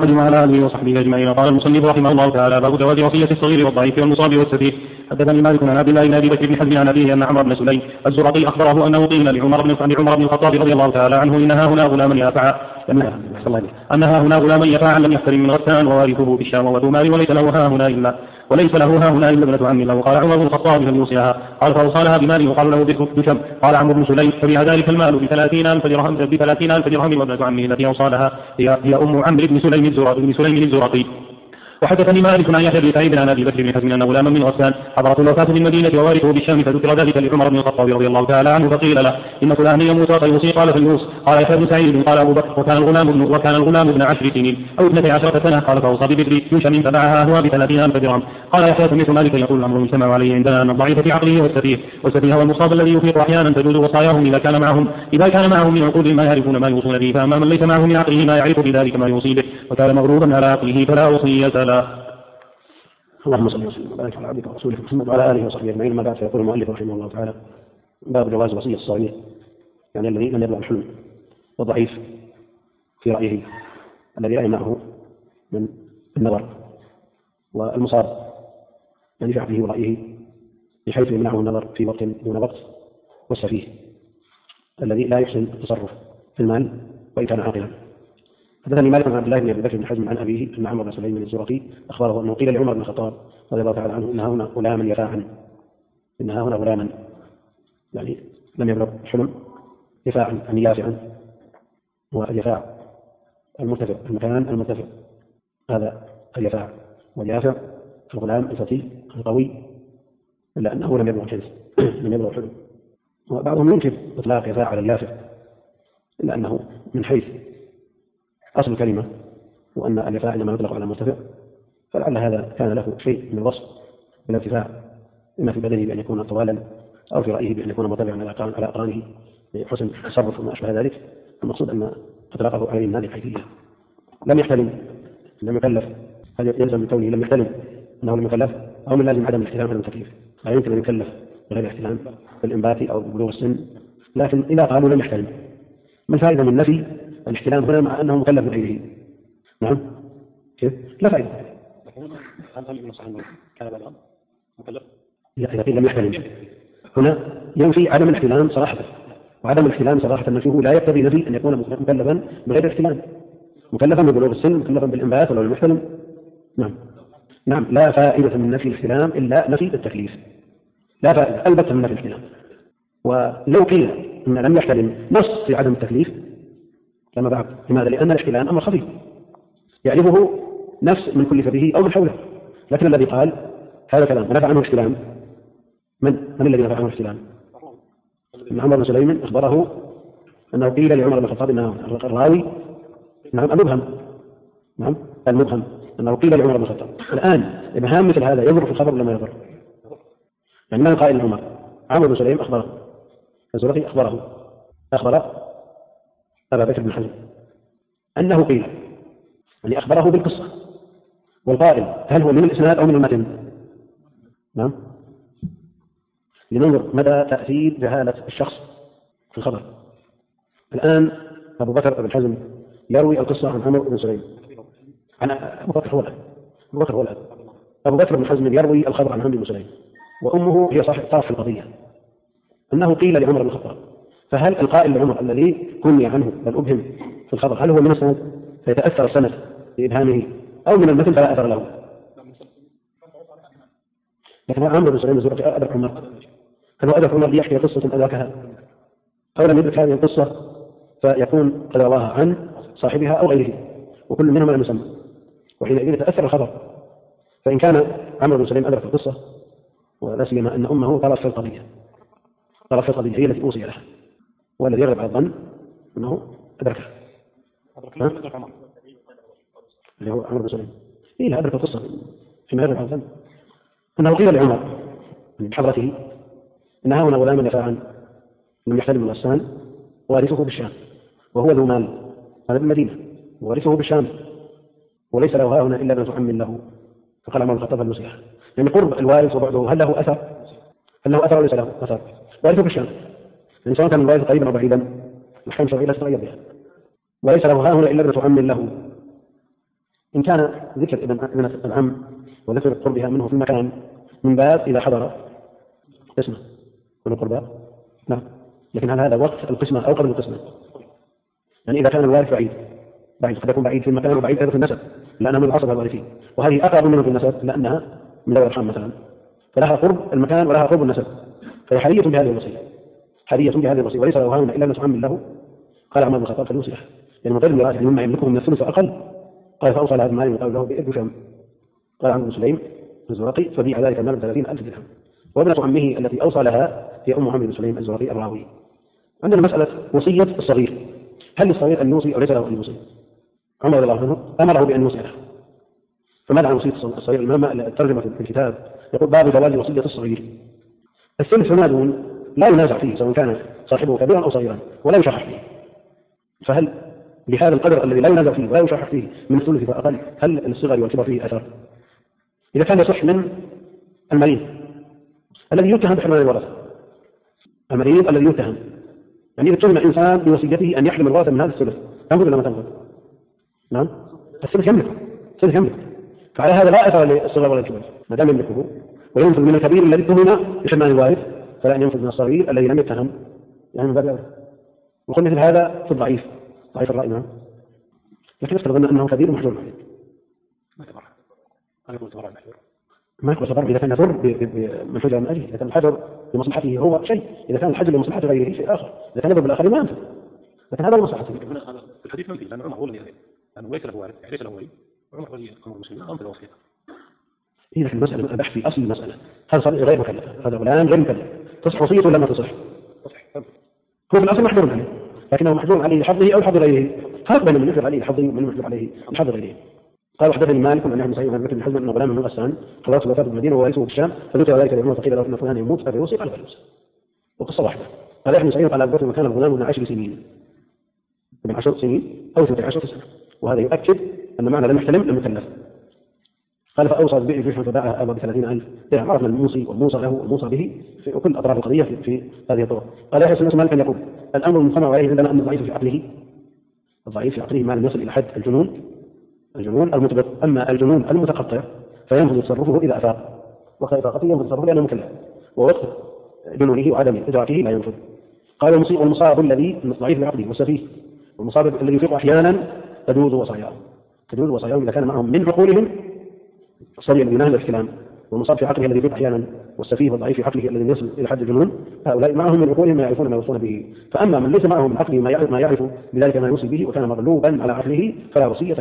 وعلى آله وصحبه أجمعين. قال المصنف رحمه الله تعالى: باب جواز وصية الصغير والضعيف والمصاب والسفيه. حدثني مالك عن عبد الله بن أبي بكر بن حزم عن أبيه أن عمرو بن سليم الزرقي أخبره أنه قيل لعمر بن الخطاب رضي الله تعالى عنه: إنها هنا غلاما يفاعا لم يحترم من غسان ووارثه في الشام وذو مال وليس له ها هنا إلا ابنة عم له. قال عمر بن الخطاب: هل يوصيها؟ قال: فأوصالها بمال يقال له بكم. قال عمرو بن سليم: فبها ذلك المال ب30,000 درهم وابنة عمه التي أوصالها هي أم عمرو بن سليم الزرقي. وحدثني مالك عن يحيى بن سعيد عن ابي بكر بن حزم ان غلاما من غسان حضرته الوفاه في المدينه ووارثه بالشام، فذكر ذلك لعمر بن الخطاب رضي الله تعالى عنه فقيل له: ان فلان يموت فيوصي. قال: فليوص. قال يحيى بن سعيد: قال ابو بكر: وكان الغلام ابن 10 سنين او 12 سنه. قال: فاوصى ببكر يوشم فباعها هو ب30,000 درهم. قال يحيى: سمعت مالك يقول: الامر يجتمع عليه عندنا ان الضعيف في عقله والسفيه والمصاب الذي يفيق احيانا تجوز وصاياهم اذا كان معهم من عقول ما يعرفون ما يوصون به، فاما من ليس معه من عقله ما يعرف بذلك ما يوصي به وكان مغروبا على عقله فلا وصيه له. اللهم صل وسلم وبارك على عبدك ورسولك محمد وعلى اله وصحبه اجمعين. ما بعد، فيقول المؤلف رحمه الله تعالى: باب جواز وصيه الصغير، يعني الذي لم يبلغ الحلم، والضعيف في رايه الذي لا يمنعه من النظر، والمصاب يعني في عقله ورايه بحيث يمنعه النظر في وقت دون وقت، والسفيه الذي لا يحسن التصرف في المال وان كان عاقلا. حدثني مالك عن عبد الله بن ابي بكر بن حزم عن ابيه ان عمرو بن سليم الزرقي اخبره انه قيل لعمر بن الخطاب رضي الله تعالى عنه: انها هنا غلاما يعني لم يبلغ الحلم، يفاعا يعني يافعا، واليفاع المرتفع، المكان المرتفع، هذا اليفاع واليافع الغلام الفتي القوي، الا انه لم يبلغ الحلم. وبعضهم ينكر اطلاق يفاع على اليافع، الا انه من حيث أصل الكلمة وأن اليفاع إنما يطلق على مرتفع، فلعل هذا كان له شيء من الوصف بالارتفاع، إما في بدنه بأن يكون طوالا، أو في رأيه بأن يكون مرتفعا على أقرانه بحسن التصرف وما أشبه ذلك. المقصود أن إطلاقه عليه من هذه الحيثية. لم يكلف، هل يلزم من كونه لم يحتلم أنه لم يكلف، أو من لازم عدم الاحتلام على التكليف؟ لا يمكن أن يكلف بغير احتلام بالإنبات أو ببلوغ السن، لكن إذا قالوا لم يحتلم، ما الفائدة من نفي الاحتلام هنا مع أنه مكلف بغيره؟ نعم، كيف؟ لا فائدة. إذا قيل لم يحتلم هنا ينفي عدم الاحتلام صراحة، وعدم الاحتلام صراحة نفيه لا يقتضي نفي أن يكون مكلفا بغير احتلام، مكلفا ببلوغ السن، مكلفا بالإنبات ولو لم يحتلم. نعم، لا فائدة من نفي الاحتلام إلا نفي التكليف، لا فائدة البتة من نفي الاحتلام. ولو قيل أن لم يحتلم نص في عدم التكليف لما بعد. لماذا؟ لأن الاحتلام أمر خفي يعرفه نفس من كلف به أو من حوله، لكن الذي قال هذا كلام ونفع عنه احتلام من الذي نفع عنه احتلام؟ ابن عمرو بن سليم أخبره أنه قيل لعمر بن الخطاب أنه الراوي المبهم أنه قيل لعمر بن الخطاب. الآن إبهام مثل هذا يضر في الخبر لما يضر؟ يعني من قائل عمر عمرو بن سليم أخبره، الزرقي أخبر أبا بكر بن حزم أنه قيل، يعني أخبره بالقصة، والقائل هل هو من الإسناد أو من المتن؟ نعم، لننظر مدى تأثير جهالة الشخص في الخبر. الآن أبو بكر بن حزم يروي القصة عن عمرو بن سليم، عن أبو بكر هو الأب. أبو بكر بن حزم يروي الخبر عن عمرو بن سليم، وأمه هي صاحب طرف في القضية، أنه قيل لعمر بن الخطاب. فهل القائل لعمر الذي كني عنه بل أبهم في الخبر هل هو من السند فيتأثر السند بإبهامه، أو من المتن فلا أثر له؟ لكن عمرو بن سليم الزرقي أدرك عمر، هل هو أدرك عمر ليحكي قصة أدركها، أو لم يدرك هذه القصة فيكون قد رواها عن صاحبها أو غيره، وكل منهما المسمى، وحينئذ يتأثر الخبر. فإن كان عمرو بن سليم أدرك القصة، ولا سيما أن أمه طرف في القضية هي التي أوصي لها، والذي يغلب على الظن أنه أدركها اللي هو عمرو بن سليم. لا أدرك القصة فيما يغلب على الظن أنه قيل لعمر بحضرته إنها هنا غلاما يفاعا لم يحتلم الغسان وارثه بالشام، وهو ذو مال، هذا بالمدينة، وارثه بالشام وليس له هنا إلا ابنة عم له. فقال عمر بن الخطاب المسيح، يعني قرب الوارث وبعده هل له أثر أو ليس له أثر؟ وارثه بالشام، يعني سواء كان الوارث قريبا أو بعيدا الحكم الشرعي لا يتغير بها. وليس له هنا إلا ابنة عم له، إن كان ذكر ابن العم وذكر قربها منه في المكان من باب إذا حضر قسمة من القربى، نعم، لكن هل هذا وقت القسمة أو قبل القسمة؟ يعني إذا كان الوارث بعيد قد يكون بعيد في المكان وبعيد أيضا في النسب لأنها من العصبة الوارثين، وهذه أقرب منه في النسب لأنها من ذوي الأرحام مثلا، فلها قرب المكان ولها قرب النسب، فهي حرية بهذه الوصية، حرية بهذه الوصية، وليس له هاهنا إلا ابنة عم له. قال عمر بن الخطاب فليوصي له، يعني من غير الميراث، يعني مما يملكه من الثلث أقل. قال فأوصى هذا المال وقال له بئر شم. قال عمرو بن سليم الزرقي فبيع ذلك المال ب30,000 درهم. وابنة عمه التي أوصى لها هي أم عمرو بن سليم الزرقي الراوي. عندنا مسألة وصية الصغير، هل للصغير أن يوصي أو ليس له أن يوصي؟ عمر رضي الله عنه أمره بأن يوصي له. فماذا عن وصية الصغير؟ الإمام الترجمة في الكتاب يقول باب جواز وصية الصغير. الثلث وما دون لا ينازع فيه سواء كان صاحبه كبيرا أو صغيرا ولا يشرح فيه، فهل بهذا القدر الذي لا ينازع فيه ولا يشرح فيه من الثلث فأقل هل الصغر والكبر فيه أثر؟ إذا كان يصح من المريض الذي يتهم بحرمان الورثة، المريض الذي يتهم، يعني إذا اتهم إنسان بوصيته أن يحرم الورثة من هذا الثلث تنفذ ولا ما تنفذ؟ نعم، الثلث يملكه، فعلى هذا لا أثر للصغر ولا الكبر ما دام يملكه، وينفذ من الكبير الذي اتهم بحرمان الوارث فلا أن ينفذ من الصغير الذي لم يتهم، يعني من باب أولى. وقل مثل هذا في ضعيف الرأي، نعم، لكن افترض أنه كبير محجور عليه. ما يكون صبر إذا كان يضر بمنفجر من أجله، إذا كان الحجر لمصلحته هو شيء، إذا كان الحجر لمصلحة غيره شيء آخر، إذا كان يضر بالآخرين ما ينفذ، لكن هذا لمصلحته. في الحديث منفي لأن عمر هو الذي يذهب لأنه ليس له وارث، ليس له ولي، وعمر ولي أمر المسلمين أنفذ وصيته. هي في المسألة البحث في أصل المسألة، هذا صار غير مكلف، هذا فلان غير مكلف، تصح وصيته ولا ما تصح؟ هو في الأصل محظور عليه، لكنه محظور عليه لحظه أو حظ غيره، فرق بين من يحظر عليه لحظه ومن يحظر عليه لحظ غيره. قال حدثني مالك عن ابن سعيد عن بكر بن حزم انه غلام من غسان خلاص وفاه بالمدينه وورثه في الشام، فذكر ذلك لابنه فقيل له ان فلان يموت فليوصي، قال فليوصي. وقصه واحده. قال ابن سعيد قال ابو بكر كان الغلام من 10 سنين، من 10 سنين او 12 سنه، وهذا يؤكد ان معنى لم يحتلم لم يكلف. قال فاوصى ببيع جيش فباعها ابا ب30,000 درهم. عرفنا الموصي والموصى له والموصى به في كل اطراف القضيه في هذه الطرق. قال يحيى بن مالك يقول الامر المجتمع عليه عندنا ان الضعيف في عقله ما لم يصل الى حد الجنون المطبق، أما الجنون المتقطع فينفذ تصرفه إذا أفاق، وخيفاقته ينفذ تصرفه لأنه مكلف، ووقت جنونه وعدم إدراكه لا ينفذ. قال والمصاب الذي ضعيف العقل والسفيه، والمصاب الذي يفيق أحيانا تجوز وصاياهم إذا كان معهم من عقولهم الصبي الذي نهل الكلام، والمصاب في عقله الذي يفيق أحيانا، والسفيه والضعيف في عقله الذي يصل إلى حد الجنون، هؤلاء معهم من عقولهم ما يعرفون ما يوصون به. فأما من ليس معهم من عقله ما يعرف بذلك ما يوصي به وكان مغلوبا على عقله فلا وصية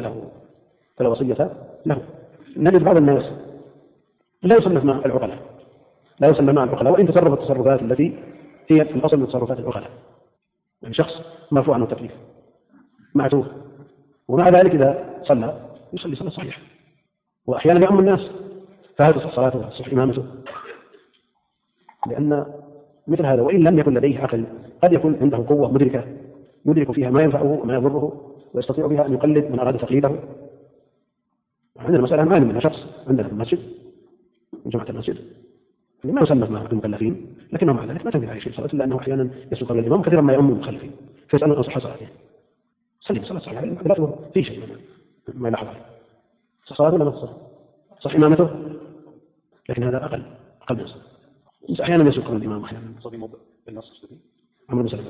له. نجد بعض الناس لا يصنف مع العقلاء، وإن تصرف التصرفات التي هي في الأصل من تصرفات العقلاء، يعني شخص مرفوع عنه التكليف معتوه، ومع ذلك إذا يصلي صلاة صحيحة، وأحيانا يؤم الناس، فهل تصح صلاته تصح إمامته؟ لأن مثل هذا وإن لم يكن لديه عقل قد يكون عنده قوة مدركة يدرك فيها ما ينفعه وما يضره، ويستطيع بها أن يقلد من أراد تقليده. عندنا مسألة معلم منها شخص عندنا في المسجد من جماعة المسجد ما يصنف مع المكلفين، لكنه مع ذلك ما تنفع عليه شيء صلاة، لأنه أحيانا يسوق قبل الإمام كثيرا ما يؤم المخلفين فيسألون عن صحة صلاته، صلي صلاة صحيحة لا في شيء ما يلاحظ عليه، صح صلاته ولا ما تصح؟ صح إمامته، لكن هذا أقل من الصلاة. أحيانا يسوق قبل الإمام، أحيانا عمرو بن سلمة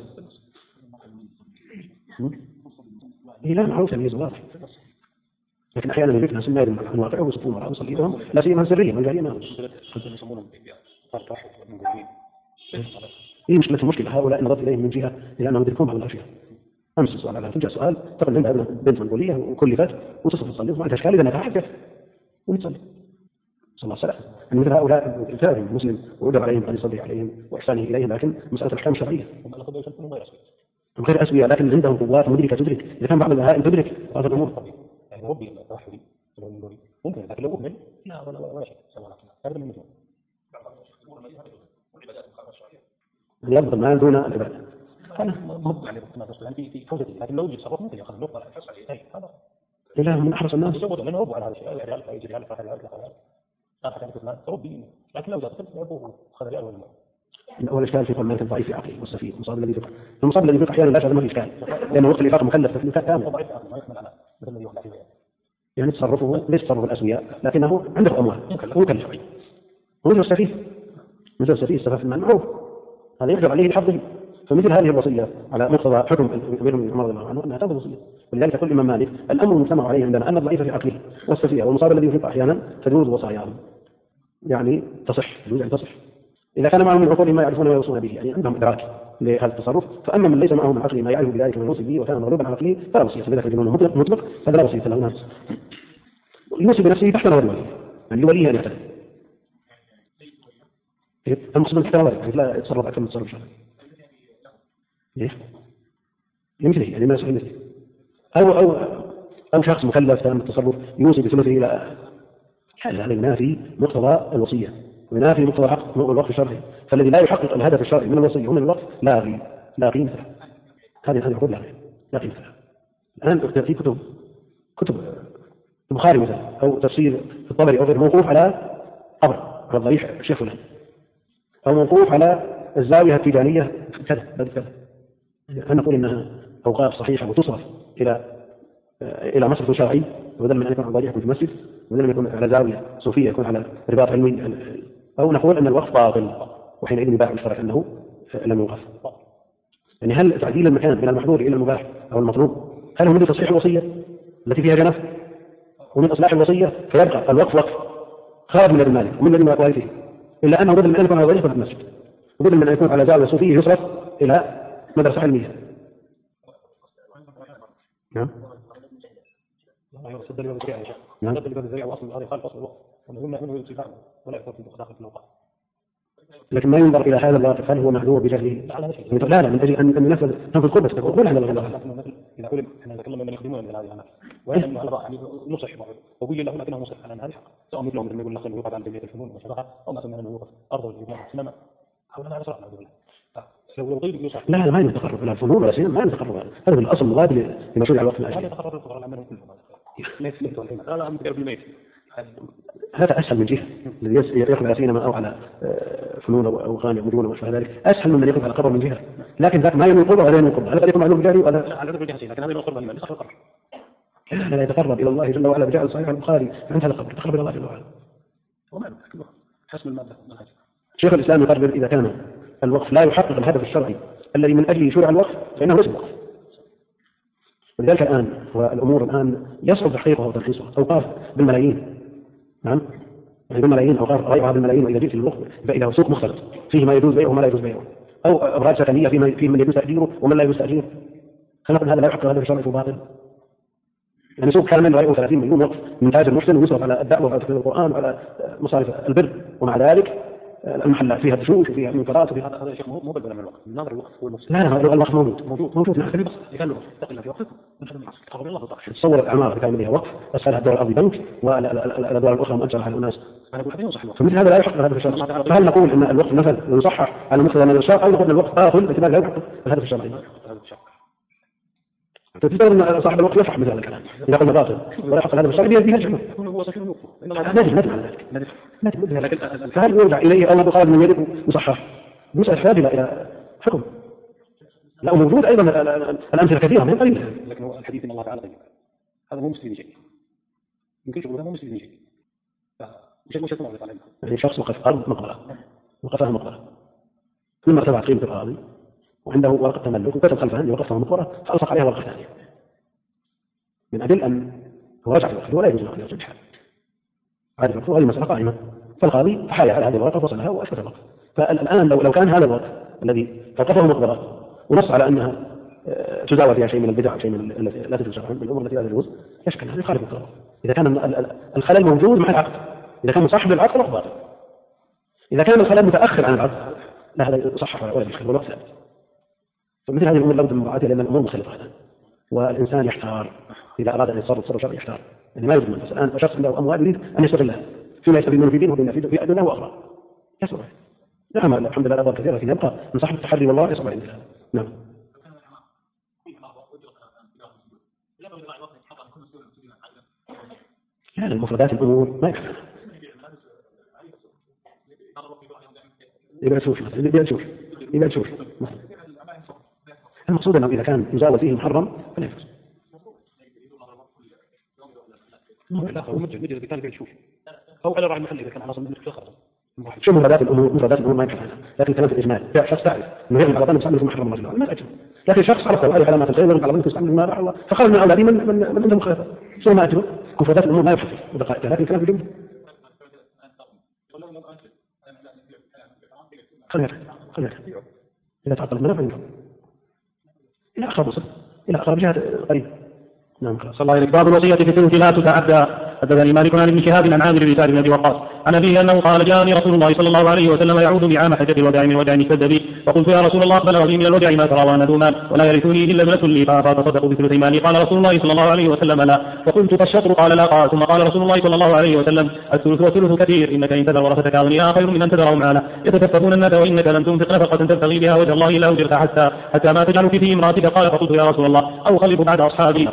لا معروف تمييز واضح، لكن أحيانا يجد ناس ما يدرون عن واقعه ويصفون وراءه ويصليهم لا سيما سريا والجارية ما هي مشكلة هؤلاء نظرت إليهم من جهة لأنهم يدركون بعض الأشياء. أمس السؤال على تجاه سؤال تقل عندها بنت منغولية وكلفت وتصف تصلي وما عندها إشكال إذا نفعت كيف ونتصلي صلى الله عليه وسلم. أن مثل هؤلاء الفاهم المسلم ويقدر عليهم أن يصلي عليهم وإحسانه إليهم، لكن مسألة الأحكام الشرعية غير أسوية، لكن عندهم قوات مدركة تدرك. إذا كان بعض البهائم تدرك بعض الأمور يعني ربي التوحدي ممكن، لكن لو أؤمن لا ولا شيء هذا من مثله أن يبذل المال دون العبادة. أنا مضبط عليه ما تصل في فوزتي، لكن لو يتصرف ممكن يأخذ النقطة على الحصة عليه هذا لا من أحرص الناس يزود لأنه ربو على هذا الشيء ريال فايز ريال فايز أنا حكيت مثلا ربي، لكن لو زادت أبوه خذ ريال ولا أول إشكال في قلنا الضعيف في عقله والسفيه المصاب الذي يفقه، المصاب الذي يفقه أحيانا لا شيء ما في إشكال لأنه وقت الإفاق مكلف تكليف كامل ضعيف ما يحمل على مثل الذي يخلع فيه يعني تصرفه ليس تصرف الأسوياء لكنه عنده أموال مكلف. ومثل السفيه، مثل السفيه استفاف المال معروف، هذا يقدر عليه بحظه. فمثل هذه الوصية على مقتضى حكم الأمير بن عمر رضي الله عنه أنها تنقض الوصية. ولذلك يقول الإمام مالك الأمر المجتمع عليه عندنا أن الضعيف في عقله والسفيه والمصاب الذي يفيق أحيانا تجوز وصاياهم، يعني تصح، يجوز أن تصح إذا كان معهم من عقول ما يعرفون ويوصون به، يعني عندهم إدراك لهذا التصرف. فأما من ليس معه من عقله ما يعرف بذلك ويوصي به وكان مغلوبا على عقله فلا وصية، لذلك الجنون مطلق فلا وصية له نفس يوصي بنفسه تحت نظر الولي، يعني لوليه أن يعترف. المقصود تحت نظره، يعني لا يتصرف أكثر من تصرف شرعي. مثله يعني ما يصح مثله، أو شخص مكلف تام التصرف يوصي بثلثه إلى هذا ينافي مقتضى الوصية وينافي مقتضى حق الوقف الشرعي. فالذي لا يحقق الهدف الشرعي من الوصية ومن الوقف لا قيمة له. هذه العقود لا قيمة لها. الآن في كتب البخاري مثلا أو تفسير الطبري أو غير موقوف على قبر على الضريح الشيخ فلان، أو موقوف على الزاوية التيجانية كذا، أن نقول إنها أوقاف صحيحة وتصرف إلى مصرف شرعي، وبدل من أن يكون على ضريح يكون في مسجد، وبدل من يكون على زاوية صوفية يكون على رباط علمي، أو نقول أن الوقف باطل وحينئذ يباح بالشرع أنه لم يوقف. يعني هل تعديل المكان من المحظور إلى المباح أو المطلوب هل هو من تصحيح الوصية التي فيها جنف ومن إصلاح الوصية فيبقى الوقف وقف خارج من المالك ومن الذي ما فيه، إلا أنه بدل من أن يكون على ضريح يكون في المسجد، وبدل من أن يكون على زاوية صوفية يصرف إلى مدرسة علمية. نعم. يصد الباب الذريعة يا شيخ. يصد الباب الذريعة وأصل هذا خالف أصل الوقت، ومن منه يصيب ولا يكون في داخل في الوقت. لكن ما ينظر إلى هذا الواقف هل هو معذور بجهله؟ لا من أجل أن ننفذ قربة تقول هذا الله. إذا قلنا إحنا نتكلم من يخدمون من هذه الأعمال، وإن على يعني نصح وقول له لكنه مصح على هذه حق، سواء مثلهم مثل ما يقول لك يوقف عن بيت الفنون والشبكة، أو مثلا أنه يوقف أرض الجبال السينما، أو أنا على صراحة نقول لو غير يصح. لا ما يتقرب إلى الفنون ولا سينما، ما يتقرب هذا الأصل مغادر لمشروع الوقت الأجل. هذا يتقرب الفقراء العمل كلهم. لا أنت قبل الميت. هذا أسهل من جهة الذي يقف على سينما أو على فنون أو غاني مدون وما شابه ذلك، أسهل من يقف على قبر من جهة، لكن ذاك ما ينوي قربه ولا ينوي قربه، هذا يكون معلوم بجاري ولا على ذلك الجهة، لكن هذا ينوي قربه لمن يصح القبر. لا يتقرب إلى الله جل وعلا بجعل صحيح البخاري عند هذا القبر يتقرب إلى الله جل وعلا. وما حسب المادة. شيخ الإسلام يقرر إذا كان الوقف لا يحقق الهدف الشرعي الذي من أجله شرع الوقف فإنه ليس وقف. ولذلك الآن والأمور الآن يصعب تحقيقها وترخيصها، أوقاف بالملايين. نعم يعني بالملايين أوقاف رأيها بالملايين، وإذا جئت للوقف فإذا سوق مختلط فيه ما يجوز بيعه وما لا يجوز بيعه، أو أبراج سكنية فيه من يجوز تأجيره ومن لا يجوز تأجيره، فنقول هذا لا يحقق الهدف الشرعي وباطل. يعني سوق كامل رأيه 30 مليون وقف من تاجر محسن ويصرف على الدعوة وعلى تفسير القرآن وعلى مصارف البر، ومع ذلك المحلات فيها دشوش وفيها منكرات وفيها هذا شيء مو بدل من الوقت، من نظر الوقت هو المفسد. لا الوقت موجود نعم. كان له تقل في وقته من هذا العصر تقرب الله تعالى. تصور الأعمار كان لها وقف أسألها الدول الأرضي بنك والأدوار الأخرى مؤجرة على الناس. أنا أقول هذا يصح الوقت. فمثل هذا لا يحقق الهدف الشرعي. فهل نقول أن الوقت مثل يصحح على مقتضى من الشرع، أو نقول أن الوقت باطل باعتبار لا يحقق الهدف الشرعي؟ فتتصور أن صاحب الوقت يفرح مثل هذا الكلام إذا قلنا باطل ولا يحقق الهدف الشرعي بيها الجنة. هو صحيح الوقت. ندم على ذلك. فهل يرجع إليه أو نقول من يده مصحح؟ مسألة حاجة إلى حكم. لا موجود أيضا الأمثلة كثيرة من قليلة. لكن هو الحديث إن الله تعالى طيب، هذا مو مسلم شيء، يمكن شغله مو مسلم شيء. مش يسمع عليه. يعني شخص وقف أرض مقبرة، وقفها مقبرة، ثم ارتفعت قيمة الأراضي وعنده ورقة تملك وكتب خلفها أني وقفتها مقبرة، فألصق عليها ورقة ثانية من أجل أن هو رجع الوقت ولا يجوز له أن يرجع بحال. هذه الوقت وهذه المسألة قائمة، فالقاضي تحايل على هذه الورقة وفصلها وأثبت الوقت. فالآن لو كان هذا الوقت الذي توقفه مقبرة ونص على أنها تزاوى فيها شيء من البدع وشيء من التي لا تجوز شرعا من الأمور التي لا تجوز، يشكل هذا يخالف القرار. إذا كان الخلل موجود مع العقد، إذا كان صاحب العقد فهو باطل. إذا كان الخلل متأخر عن العقد لا هذا يصحح ولا يشكل والوقت ثابت. فمثل هذه الأمور لابد من مراعاتها لأن الأمور مختلفة الآن، والإنسان يحتار إذا أراد أن يتصرف شرعي يحتار، يعني ما يجوز منفس. الآن شخص عنده أموال يريد أن يستغلها فيما يستفيد منه في دينه وفيما يفيد في أدناه وأخرى يسرع. نعم الحمد لله الأضرار كثيرة، لكن يبقى من صاحب التحري والله يصبر عند الله. نعم. يعني المفردات الأمور ما يكفي. يبقى شوف المقصود أنه إذا كان يزاول فيه المحرم فلا يجوز. لا هو مجد إذا كان يشوف أو على راعي المحل إذا كان خلاص منك خلاص. شو مفردات الأمور ما ينفع عنها، لكن كلام في الإجمال شخص تعرف إنه يغلب على ظن يستعمل محرم الله ما أجل، لكن شخص عرف وعليه علامات الخير يغلب على ظن يستعمل ما الله فخرج من أولادي من عنده مخالفة شو ما أجله مفردات الأمور ما ينفع ودقائقها، لكن كلام في الجملة خلينا إذا تعطل المنافع ينفع إلى آخر مصر إلى آخر جهة قريب. نعم صلى الله عليه وسلم. باب الوصية في الثلث لا تتعدى. حدثني مالك عن ابن شهاب عن عامر بن سعد بن ابي وقاص عن ابيه انه قال جاءني رسول الله صلى الله عليه وسلم يعود بعام حجة الوداع من وداع اشتد بي فقلت يا رسول الله بلغني من الوداع ما ترى وانا ذو مال ولا يرثني الا ابنة لي فاتصدق بثلث مالي قال رسول الله صلى الله عليه وسلم لا فقلت فالشطر قال لا قال ثم قال رسول الله صلى الله عليه وسلم الثلث والثلث كثير انك ان تذر ورثتك اغنياء خير من ان تذرهم عاله يتكففون الناس وانك لن تنفق نفقة تبتغي بها وجه الله الا اجرت حتى ما تجعل في امراتك قال فقلت يا رسول الله او خلف بعد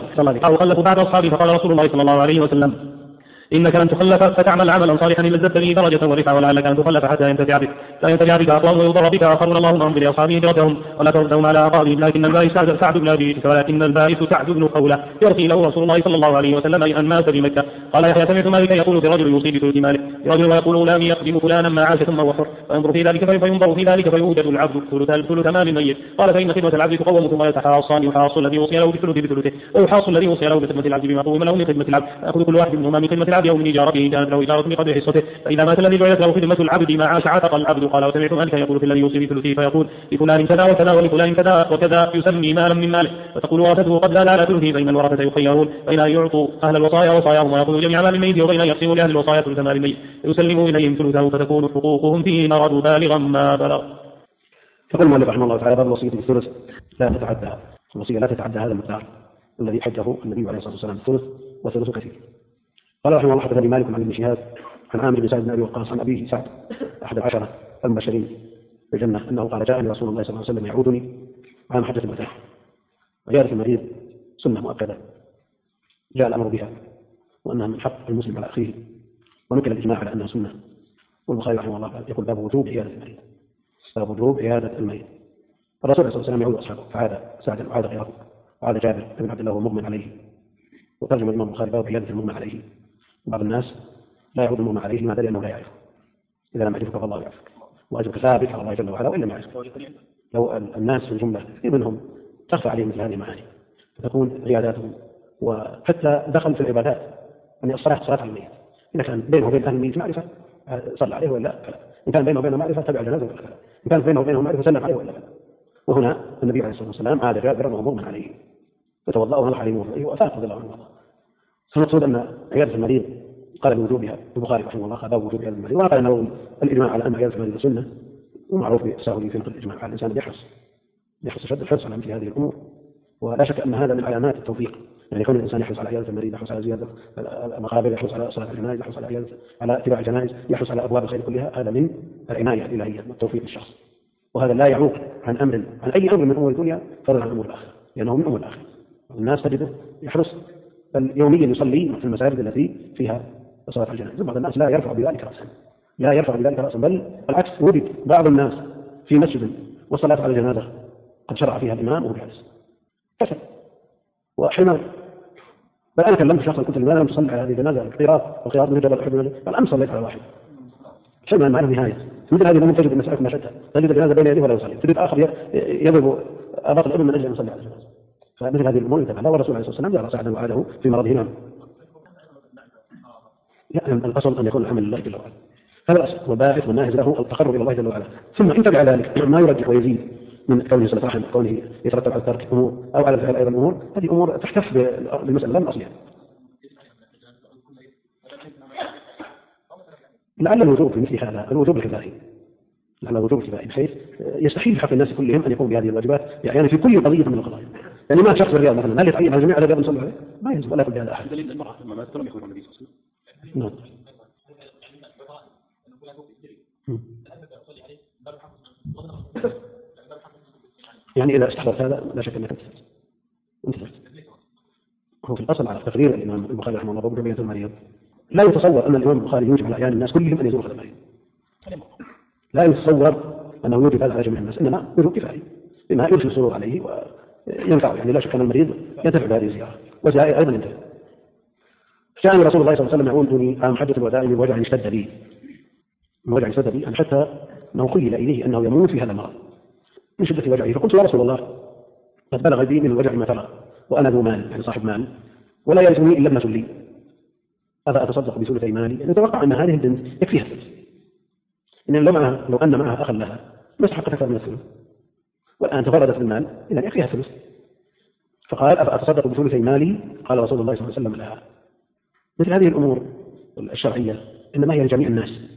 اصحابي فقال رسول الله صلى الله عليه وسلم إنك لن تخلف فتعمل عملا صالحا إلا ازددت به درجة ورفعة ولعلك أن تخلف حتى ينتفع بك أقوام ويضر بك آخرون اللهم انظر لأصحابه هجرتهم ولا تردهم على أعقابهم لكن البائس سعد بن أبي ولكن البائس سعد بن خولة يرثي له رسول الله صلى الله عليه وسلم أن مات بمكة. قال يحيى سمعت مالك يقول في رجل يوصي بثلث ماله رجل ويقول غلامي يخدم فلانا ما عاش ثم وحر فينظر في ذلك فيوجد العبد ثلث مال الميت. قال فإن خدمة العبد تقوم ثم يتحاصان يحاص الذي وصي له بثلثه ويحاص الذي وصي له بخدمة العبد بما قوم له من خدمة العبد يأخذ كل واحد منهما من خدمة العبد أو من إجارته كانت له إجارة بقدر حصته فإذا مات الذي جعلت له خدمة العبد ما عاش عتق العبد. قال وسمعت مالك يقول في الذي يوصي بثلثه فيقول لفلان كذا وكذا ولفلان كذا وكذا يسمي مالا من ماله فتقول ورثته قد لا ثلثه فإن الورثة يخيرون بين أن يعطوا أهل الوصايا وصاياهم ويأخذوا جميع مال الميت وبين أن يقسموا لأهل الوصايا ثلث مال الميت يسلموا إليهم ثلثه فتكون حقوقهم فيه مرض بالغا ما بلغ. فقال المؤلف رحمه الله تعالى باب الوصية بالثلث لا تتعدى الوصية لا تتعدى هذا المقدار الذي حجه النبي عليه الصلاة والسلام الثلث وثلث كثير. قال رحمه الله حدثني مالك عن ابن شهاب عن عامر بن سعد بن ابي وقاص عن ابيه سعد احد العشره المبشرين بالجنه انه قال جاءني رسول الله صلى الله عليه وسلم يعودني عام حجه الوداع وزياره المريض سنه مؤكده جاء الامر بها وانها من حق المسلم على اخيه ونكل الاجماع على انها سنه. والبخاري رحمه الله يقول باب وجوب عياده المريض باب وجوب عياده المريض. الرسول صلى الله عليه وسلم يعود اصحابه فعاد سعد وعاد غيره وعاد جابر بن عبد الله ومغمى عليه وترجم الامام البخاري باب عياده المغمى عليه. بعض الناس لا يعود المغمى عليه لماذا؟ لأنه لا يعرفه إذا لم يعرفك فالله يعرفك وأجرك ثابت على الله جل وعلا وإن لم يعرفك. لو الناس في الجملة كثير منهم تخفى عليهم مثل هذه المعاني فتكون عياداتهم وحتى دخل في العبادات يعني الصلاة على الميت إذا كان بينه وبين أهل الميت معرفة صلى عليه ولا فلا إن كان بينه وبينه معرفة تبع الجنازة ولا فلا إن كان بينه وبينه معرفة سلم عليه ولا فلا. وهنا النبي عليه الصلاة والسلام عاد جابر وهو مغمى عليه فتوضأ ونضح عليه وضوءه وأفاق رضي الله عنه. فنقصد أن عيادة المريض قال بوجوبها البخاري رحمه الله قال باب وجوب عيادة المريض وقال انه الاجماع على ان عيادة المريض سنه ومعروف بالتساهل في نقل الاجماع على الانسان يحرص شد الحرص على مثل هذه الامور. ولا شك ان هذا من علامات التوفيق يعني كون الانسان يحرص على عيادة المريض يحرص على زياده المقابر يحرص على صلاه الجنائز يحرص على اتباع الجنائز يحرص على ابواب الخير كلها هذا من العنايه الالهيه والتوفيق للشخص. وهذا لا يعوق عن اي امر من امور الدنيا فضلا عن امور الاخره لانه من امور الاخره. الناس تجده يحرص يوميا يصلي في المساجد التي فيها صلاة الجنائز. بعض الناس لا يرفع بذلك رأسا بل بالعكس وجد بعض الناس في مسجد والصلاة على الجنازة قد شرع فيها الإمام وهو جالس فسد. وحين بل أنا كلمت شخصا قلت لماذا لم تصلي على هذه الجنازة القراط من جبل أحد قال أنا صليت على واحد شيء ما له نهاية. مثل هذه لم تجد المسألة ما شئتها تجد الجنازة بين يديه ولا يصلي تجد آخر يضرب أباط الابن من أجل أن يصلي على الجنازة. فمثل هذه الأمور يتبعها والرسول عليه الصلاة والسلام جعل سعدا وعاده في مرضه نعم. يعني الأصل أن يكون الحمد لله جل وعلا هذا الأصل والباعث والناهز له التقرب إلى الله جل وعلا. ثم إن تبع ذلك ما يرجح ويزيد من كونه صلة رحم كونه يترتب على ترك أمور أو على فعل أيضا أمور هذه أمور تحتف بالمسألة لا من أصلها. لعل الوجوب في مثل هذا الوجوب الكفائي بحيث يستحيل في حق الناس كلهم أن يقوم بهذه الواجبات يعني في كل قضية من القضايا. يعني ما شخص الرياض مثلا هل يتعين على جميع الرياض نصلي عليه؟ ما يلزم ولا يقول بهذا أحد. دليل المرأة لما ماتت لم يخرج النبي صلى الله عليه وسلم. نعم. يعني إذا استحضرت هذا لا شك أنك انتهت. هو في الأصل على تقرير الإمام البخاري رحمه الله بوجوبية المريض لا يتصور أن الإمام البخاري يوجب على أعيان الناس كلهم أن يزوروا هذا المريض. لا يتصور أنه يوجب هذا على جميع الناس إنما وجوب كفائي بما يرسل السرور عليه وينفع يعني لا شك أن المريض ينتفع بهذه الزيارة وزائر أيضا ينتفع. كان رسول الله صلى الله عليه وسلم يعودني عام حجة الوداع من وجع اشتد بي، أن حتى أنه خيل إليه أنه يموت في هذا المرض من شدة وجعه. فقلت يا رسول الله قد بلغ بي من الوجع ما ترى، وأنا ذو مال يعني صاحب مال ولا يرثني إلا ابنة لي، أفأتصدق بثلثي مالي؟ يعني أتوقع أن هذه البنت يكفيها الثلث، إن لو أن معها أخا لها ما استحقت أكثر من الثلث، والآن تفردت بالمال إذا يكفيها الثلث. فقال أفأتصدق بثلثي مالي؟ قال رسول الله صلى الله عليه وسلم لا. مثل هذه الأمور الشرعية إنما هي لجميع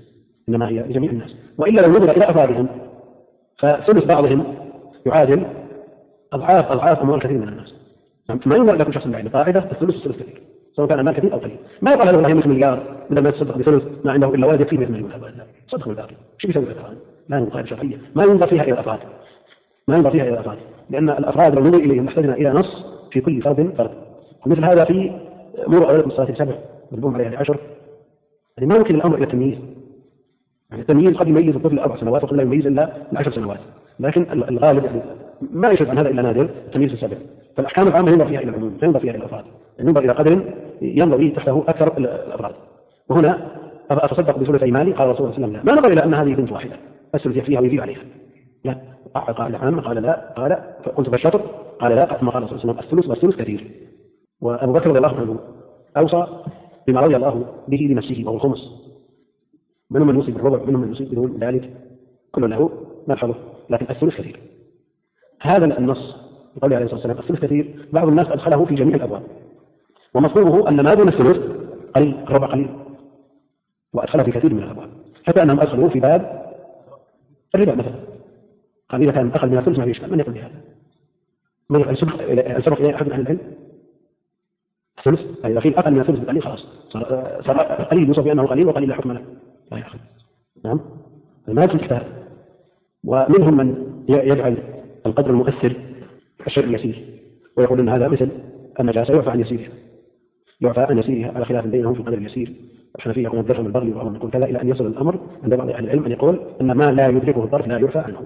الناس، وإلا لو نظر إلى أفرادهم فثلث بعضهم يعادل أضعاف أموال كثير من الناس. ما ينظر إلى كل شخص بعينه، قاعدة الثلث كثير سواء كان المال كثير أو قليل. ما يقال له والله 100 مليار بدل ما يتصدق بثلث ما عنده إلا ولد يكفيه 100 مليون، صدق بالباقي. شو بيسوي الأفراد؟ لا هو قاعدة شرعية ما ينظر فيها إلى الأفراد، لأن الأفراد لو نظر إليهم نحتاجنا إلى نص في كل فرد. ومثل هذا في أمور أولاد الصلاة 7 والبوم عليها 10، يعني ما يمكن الأمر إلى التمييز. يعني التمييز قد يميز الطفل 4 سنوات وقد لا يميز إلا 10 سنوات، لكن الغالب يعني ما يشهد عن هذا إلا نادر التمييز السابق. فالأحكام العامة ينظر فيها إلى العموم، ينظر فيها إلى الأفراد، ينظر إلى قدر ينظر به تحته أكثر الأفراد. وهنا أتصدق بثلثي مالي؟ قال رسول الله صلى الله عليه وسلم لا. ما نظر إلى أن هذه بنت واحدة الثلث يكفيها ويزيد عليها، لا. قال عام؟ قال لا. قال فقلت بالشطر؟ قال لا. كما قال رسول الله الثلث والثلث كثير. وأبو بكر رضي الله عنه أوصى بما رضي الله به لنفسه وهو الخمس، منهم من يوصي بالربع منهم من يوصي بدون ذلك، كل له نلحظه، لكن الثلث كثير. هذا النص قال عليه الصلاة والسلام الثلث كثير بعض الناس أدخله في جميع الأبواب، ومفهومه أن ما دون الثلث قليل، الربع قليل، وأدخله في كثير من الأبواب، حتى أنهم أدخلوه في باب الربا مثلا. قال إذا كان أخذ من الثلث ما في إشكال، من يقول بهذا؟ من سبق إليه أحد أهل العلم الثلث؟ إذا قيل أقل من الثلث بالقليل خلاص صار قليل يوصف بأنه قليل وقليل لا حكم له، لا يأخذ. نعم، ما يكون كتاب. ومنهم من يجعل القدر المؤثر الشيء اليسير، ويقول أن هذا مثل النجاسة يعفى عن يسيرها على خلاف بينهم في القدر اليسير. الحنفية يقولون الظرف من البغي، وبعضهم يقول كذا، إلى أن يصل الأمر عند بعض أهل العلم أن يقول أن ما لا يدركه الظرف لا يعفى عنه،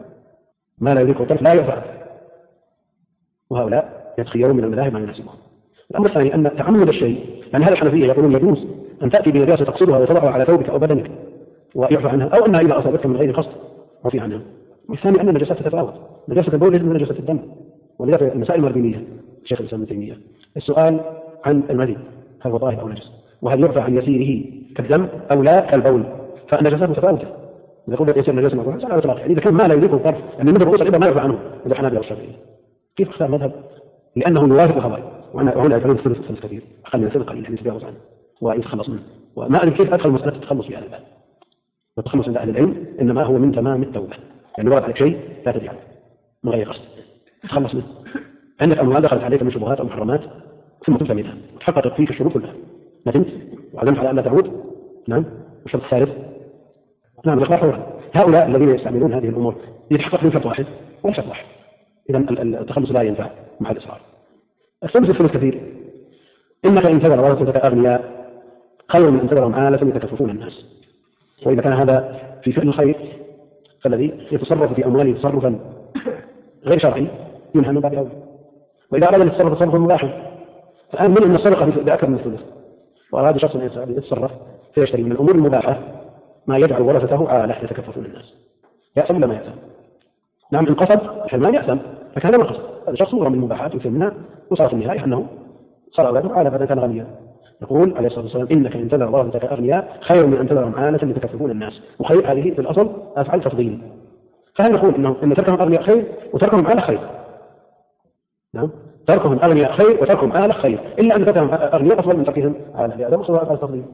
وهؤلاء يتخيرون من المذاهب ما يناسبهم. الأمر الثاني أن تعمد الشيء، يعني هذا الحنفية يقولون يجوز أن تأتي بنجاسة تقصدها وتضعها على ثوبك أو بدنك ويعفى عنها، أو أنها إذا أصابتك من غير قصد عفي عنها. والثاني أن النجاسات تتفاوت، نجاسة البول ليست من نجاسة الدم. ولذلك المسائل المردينية شيخ الإسلام ابن تيمية السؤال عن المذي هل هو طاهر أو نجس، وهل يعفى عن يسيره كالدم أو لا كالبول، فالنجاسات متفاوتة. إذا قلت يسير نجاسة مطلقة على إطلاق، يعني إذا كان ما لا يدركه الطرف، يعني مثل رؤوس الإبر ما يعفى عنه عند الحنابلة والشافعية. كيف اختار مذهب؟ لأنه يوافق الهواء، وهنا يفعلون الثلث كثير، أقل من الثلث قليل يعني يتجاوز عنه ويتخلص منه. وما أدري كيف أدخل مسألة التخلص في هذا الباب. والتخلص عند أهل العلم إنما هو من تمام التوبة، يعني ورد عليك شيء لا تدري عنه من غير قصد تتخلص منه. عندك أموال دخلت عليك من شبهات أو محرمات ثم تنتهي منها وتحقق فيك الشروط كلها، ندمت وعزمت على أن لا تعود. نعم. والشرط الثالث نعم الإقرار فورا. هؤلاء الذين يستعملون هذه الأمور يتحقق من شرط واحد ولا شرط واحد، إذا التخلص لا ينفع مع الإصرار. الثلث كثير. إنك إن تذر ورثتك أغنياء خير من أن تذرهم عالة يتكففون الناس. وإذا كان هذا في فعل الخير فالذي يتصرف في أمواله تصرفا غير شرعي ينهى من باب أولى. وإذا أراد أن يتصرف تصرفا مباحا، فالآن من أن الصدقة بأكثر من الثلث، وأراد شخص أن يتصرف فيشتري من الأمور المباحة ما يجعل ورثته عالة يتكففون الناس، يأثم ولا ما يأثم؟ نعم إن قصد فالمال يأثم، لكن هذا ما قصد، هذا شخص مغرم من المباحات يثم منها وصار في النهاية أنه صار أولاده عالة فإذا كان غنيا. يقول عليه الصلاة والسلام إنك إن تذر ورثتك أغنياء خير من أن تذرهم عالة يتكففون الناس. وخير هذه في الأصل أفعل تفضيل، فهل نقول إن تركهم أغنياء خير وتركهم عالة خير؟ نعم تركهم أغنياء خير وتركهم عالة خير، إلا أن تركهم أغنياء أفضل من تركهم عالة، لهذا مقصود أفعل تفضيل.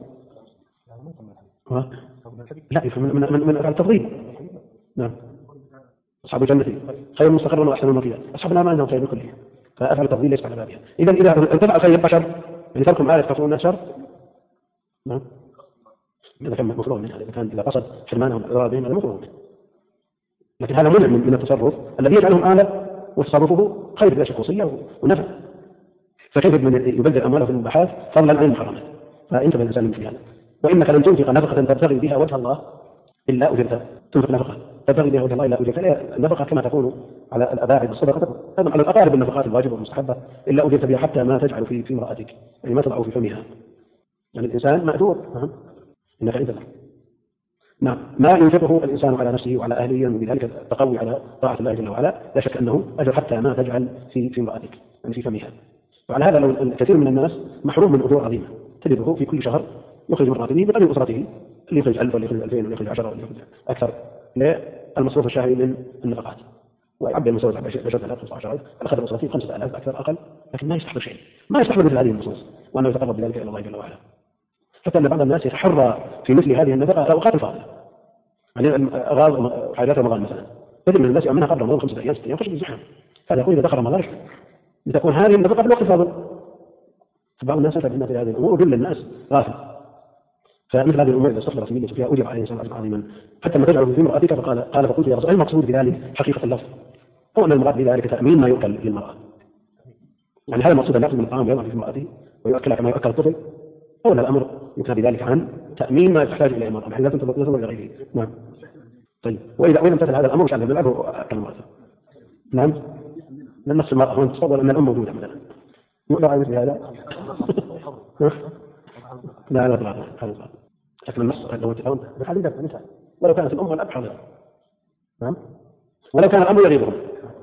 لا من أفعل تفضيل. نعم أصحاب الجنة خير مستقر وأحسن مريا، أصحابنا ما عندهم خير كله، فأفعل تفضيل ليس على بابها. إذا انتفع خير البشر يعني تركهم عالة تكون الناس شر. نعم إذا كان مفروغ منها، إذا كان إذا قصد حرمانهم الإضرار بهم هذا مفروغ منه، لكن هذا منع من التصرف الذي يجعلهم عالة وتصرفه خير بلا شك وصية ونفع. فكيف من يبذل أمواله في المباحات فضلا عن المحرمات؟ فانتبه الإنسان من هذا. وإنك لن تنفق نفقة تبتغي بها وجه الله إلا أجرتها. تنفق نفقة تبتغي بها وجه الله إلا أجرتها. النفقة كما تكون على الأباعد والصدقة أيضا على الأقارب النفقات الواجبة والمستحبة إلا أجرت بها حتى ما تجعل في امرأتك، يعني ما تضع في فمها. يعني الإنسان مأجور. إنك أنت نعم ما ينفقه الإنسان على نفسه وعلى أهله وبذلك التقوي على طاعة الله جل وعلا لا شك أنه أجر حتى ما تجعل في امرأتك يعني في فمها. وعلى هذا لو الكثير من الناس محروم من أجور عظيمة تجده في كل شهر يخرج من راتبه بقدر أسرته اللي يخرج 1000 واللي يخرج 2000 واللي يخرج 10 واللي يخرج أكثر للمصروف الشهري من النفقات ويعبي المصروف ب 10000 15000 الأخذ أسرته 5000 أكثر أقل لكن ما يستحضر شيء ما يستحضر مثل هذه النصوص وأنه يتقرب بذلك إلى الله جل وعلا حتى أن بعض الناس يتحرى في مثل هذه النفقة الأوقات الفاضلة يعني أغراض حاجات رمضان مثلا كثير من الناس يؤمنها قبل رمضان 5 أيام 6 أيام خشب الزحام هذا يقول إذا دخل رمضان لتكون هذه النفقة في الوقت الفاضل فبعض الناس يفعل في هذه الأمور وجل الناس غافل فمثل هذه الأمور إذا استخدم سبيل فيها أجب عليه الإنسان أجرا عظيما حتى ما تجعل في امرأتك قال فقلت يا رسول الله المقصود بذلك حقيقة اللفظ أو أن المراد بذلك تأمين ما يؤكل للمرأة يعني هذا المقصود أن يأخذ من الطعام ويضع في امرأته ويؤكلها كما يؤكل الطفل أو أن الأمر يكون بذلك عن تأمين ما تحتاج إليه المرأة بحيث لا تنظر إلى غيره. نعم طيب وإذا امتثل هذا الأمر شأنه بالأب أكل المرأة. نعم من نفس المرأة هو تصور أن الأم موجودة مثلا يؤذى على مثل هذا لا لا لا لكن النص لو تكون بحديدة مثال ولو كانت الأم والأب حاضرة. نعم ولو كان الأمر يغيبهم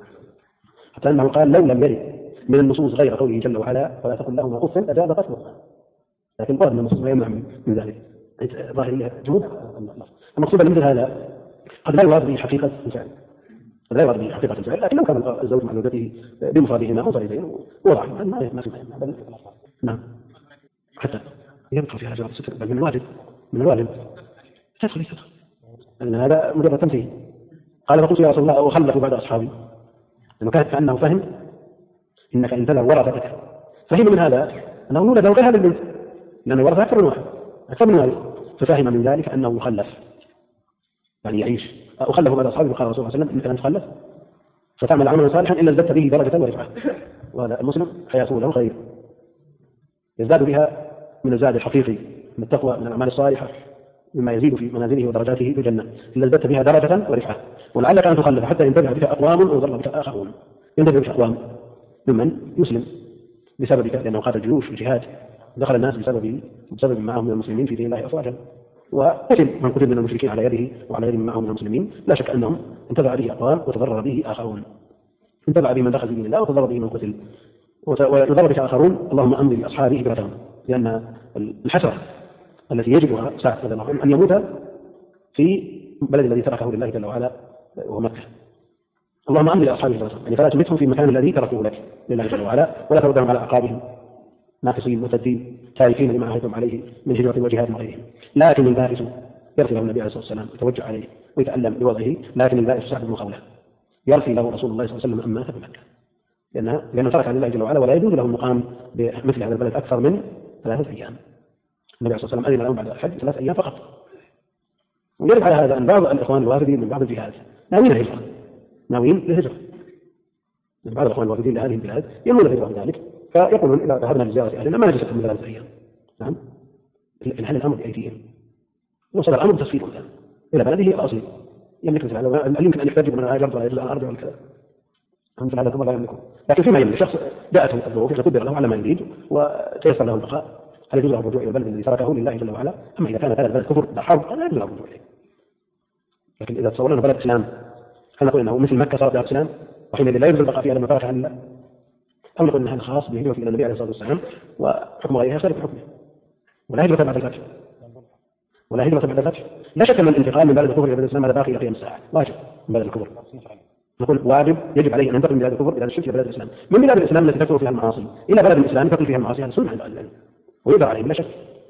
حتى أنه قال لو لم يرد من النصوص غير قوله جل وعلا ولا تقل لهما أف أجاب قتله لكن ورد من النصوص لا يمنع من ذلك ظاهر له جمود المقصود من مثل هذا قد لا يراد به حقيقة الفعل لا يراد به حقيقة الفعل لكن لو كان الزوج مع زوجته بمفردهما منفردين وضع ما في بل نعم حتى يبقى في هذا الستر بل من الواجب تدخل لأن هذا مجرد تمثيل قال فقلت يا رسول الله أخلف بعد أصحابي لما كانت كأنه فهم إنك إن تذر ورثتك فهم من هذا أنه يولد له هذا البنت لأنه ورث أكثر من واحد ففهم من ذلك أنه يخلف يعني يعيش أخلف بعد أصحابي قال رسول الله صلى الله عليه وسلم إنك أن تخلف فتعمل عملا صالحا إلا ازددت به درجة ورفعة وهذا المسلم حياته له خير يزداد بها من الزاد الحقيقي من التقوى من الأعمال الصالحة مما يزيد في منازله ودرجاته في الجنة إلا ازددت بها درجة ورفعة ولعلك أن تخلف حتى ينتفع بك أقوام ويضر بك آخرون ينتفع بك أقوام ممن يسلم بسببك لأنه قاتل الجيوش والجهاد دخل الناس بسبب معهم من المسلمين في دين الله أفواجا وقتل من قتل من المشركين على يده وعلى يد من معهم من المسلمين لا شك أنهم انتفع به أقوام وتضرر به آخرون انتفع به من دخل في دين الله وتضرر به من قتل ويضرر به آخرون اللهم أمضي لأصحابه هجرتهم لأن الحسرة التي يجبها سعد رضي الله عنه أن يموت في بلد الذي تركه لله جل وعلا وهو مكة اللهم أمضي لأصحابه هجرتهم يعني فلا تمتهم في المكان الذي تركوه لك لله جل وعلا ولا تردهم على أعقابهم ناقصين مرتدين تاركين لما عهدتم عليه من هجرة وجهاد وغيرهم لكن البائس يرثي له النبي عليه الصلاة والسلام يتوجه عليه ويتألم بوضعه لكن البائس سعد بن خولة يرثي له رسول الله صلى الله عليه وسلم أما مات بمكة لأنه ترك لله جل وعلا ولا يجوز له المقام بمثل هذا البلد أكثر من 3 أيام النبي عليه الصلاة والسلام أذن لهم بعد الحج 3 أيام فقط ويرد على هذا أن بعض الإخوان الوافدين من بعض الجهات ناويين للهجرة من بعض الإخوان الوافدين لهذه البلاد ينوون الهجرة من ذلك فيقولون إذا ذهبنا لزيارة أهلنا ما نجلس من 3 أيام نعم الحل الأمر بأيديهم وصل الأمر بتصفيق إلى بلده الأصلي يملك مثل هذا يمكن أن يحتاج من هاجرت ولا يجوز أن أرجع والكذا مثل هذا لا يملكه لكن فيما يملك شخص جاءته الظروف يقدر له على ما يريد وتيسر له البقاء هل يجوز له الرجوع إلى البلد الذي تركه لله جل وعلا أما إذا كان هذا البلد كفر حرب لا يجوز له الرجوع إليه لكن إذا تصورنا بلد إسلام هل نقول إنه مثل مكة صارت بلد إسلام وحينئذ لا يجوز البقاء فيها لما ترك عن الله أو نقول إن هذا خاص بهجرة إلى النبي عليه الصلاة والسلام وحكم غيرها يختلف حكمه ولا هجرة بعد الفتح لا شك أن الانتقال من بلد الكفر إلى بلد الإسلام هذا باقي إلى قيام الساعة واجب من بلد الكفر نقول واجب يجب عليه أن ينتقل من بلاد الكفر إلى الشرك إلى بلاد الإسلام من بلاد الإسلام التي تكثر فيها المعاصي إلى بلد الإسلام تكثر فيها المعاصي هذا سنة عند العلم ويدعى عليه بلا شك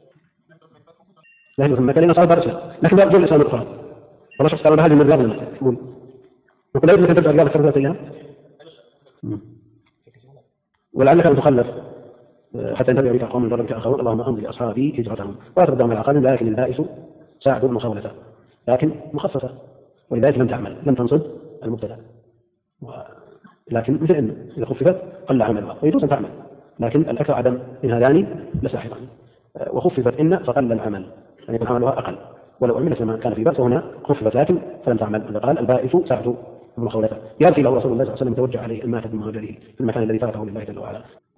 لا يجوز مكة لأنه صار بلد الإسلام لكن بلد الإسلام الأخرى والله شخص قال بهذه من رياض المكة يقول لا يجوز أن تبدأ رياض 3 أيام ولعلك أن تخلف حتى ينتبه بك قوم من ضربك أخوان اللهم أمضي لأصحابي هجرتهم ولا تردهم على أقل لكن البائس ساعد بن خولة لكن مخففة ولذلك لم تنصب المبتدأ لكن مثل إن إذا خففت قل عملها ويجوز أن تعمل لكن الأكثر عدم إن هذان لساحقا وخففت إن فقل العمل يعني يكون عملها أقل ولو عملت ما كان في بأس هنا خففت لكن فلم تعمل قال البائس ساعد بن خولة يرثي له رسول الله صلى الله عليه وسلم توجه عليه المات بمهاجره في المكان الذي تركه لله جل وعلا